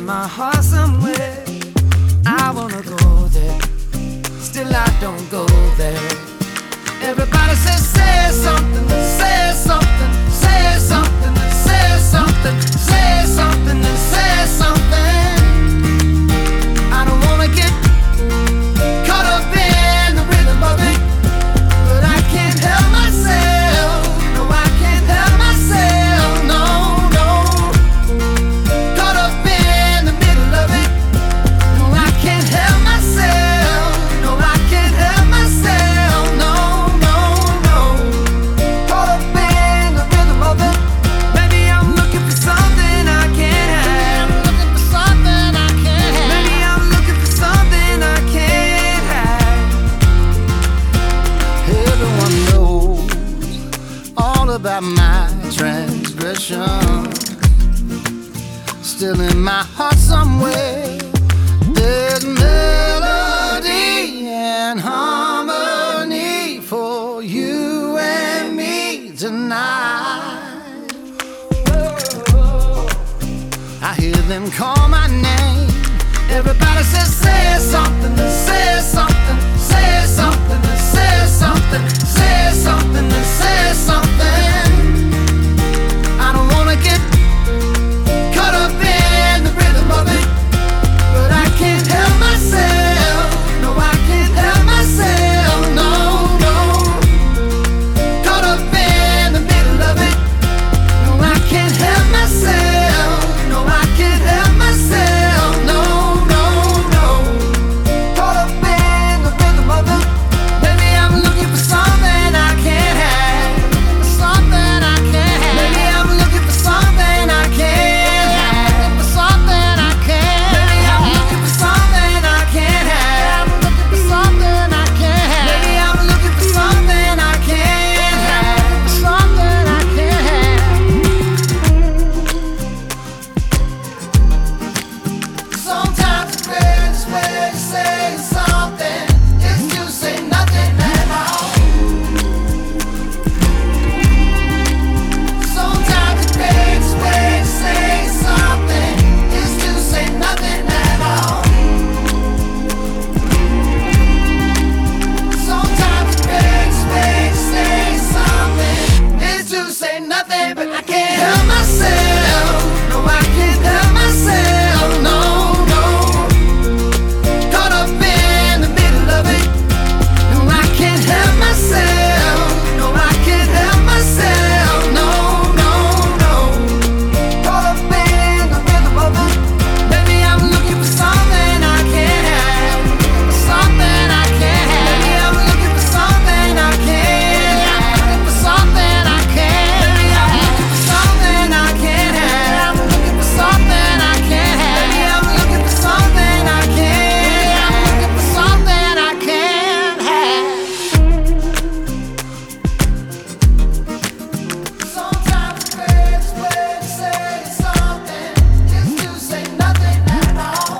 my heart somewhere. I wanna go there, still I don't go there. Everybody says, say something, say something, say something, say something, say something, say something. I don't wanna get caught up in the rhythm of it, but I can't help myself. No, I can't help myself. No, no. Caught up in the middle of it. No, I can't help myself. No, I can't help myself. No, no, no. Caught up in the rhythm of it. Maybe I'm looking for something I can't have. Looking for something I can't have. Maybe I'm looking for something I can't have. Everyone knows all about my transgression. Still in my heart somewhere, there's melody and harmony for you and me tonight. I hear them call my name. Everybody says, say something, say something, say something, say something, say something, say something. I don't wanna get caught up in the rhythm of it, but I can't help myself. No, I can't help myself. No, no. Caught up in the middle of it. No, I can't help myself. No, I can't help myself. No, no, no. Caught up in the rhythm of it. Maybe I'm looking for something I can't have. Something I can't have. Maybe I'm looking for something I can't have. For something I can't. Maybe I'm looking for something I can't have. Looking for something I can't have. Maybe I'm looking for something I can't have. Something I can't have. Sometimes the greatest way to say something is to say nothing at all. Sometimes the greatest way to say something is to say nothing at all. Sometimes the greatest way to say something is to say nothing, but I can't help myself. No, I can't help myself. No, no. Caught up in the middle of it. No, I can't help myself. No, I can't help myself. No, no, no. Caught up in the rhythm of it. Maybe I'm looking for something I can't have. Something I can't have. Maybe I'm looking for something I can't have. Looking for something I can't. Maybe I'm looking for something I can't have. Looking for something I can't have. Maybe I'm looking for something I can't have. Looking for something I can't have. Sometimes the greatest way to say something is to say nothing at all.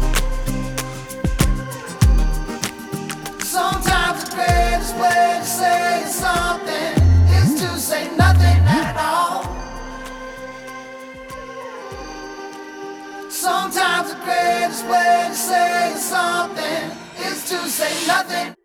Sometimes the greatest way to say something is to say nothing at all. Sometimes the greatest way to say something is to say nothing